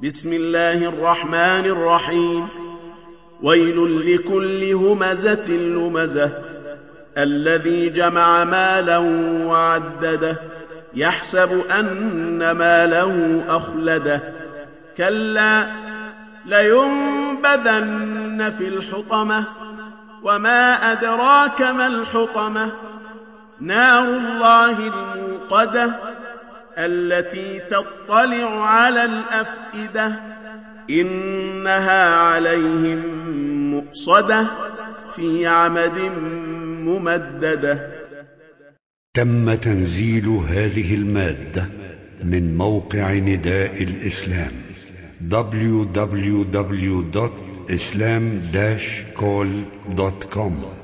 بسم الله الرحمن الرحيم. ويل لكل همزة لمزة الذي جمع مالا وعدده يحسب أن ماله أخلده كلا لينبذن في الحطمة وما أدراك ما الحطمة نار الله الموقدة التي تطلع على الأفئدة إنها عليهم مؤصدة في عمد ممددة. تم تنزيل هذه المادة من موقع نداء الإسلام www.islam-call.com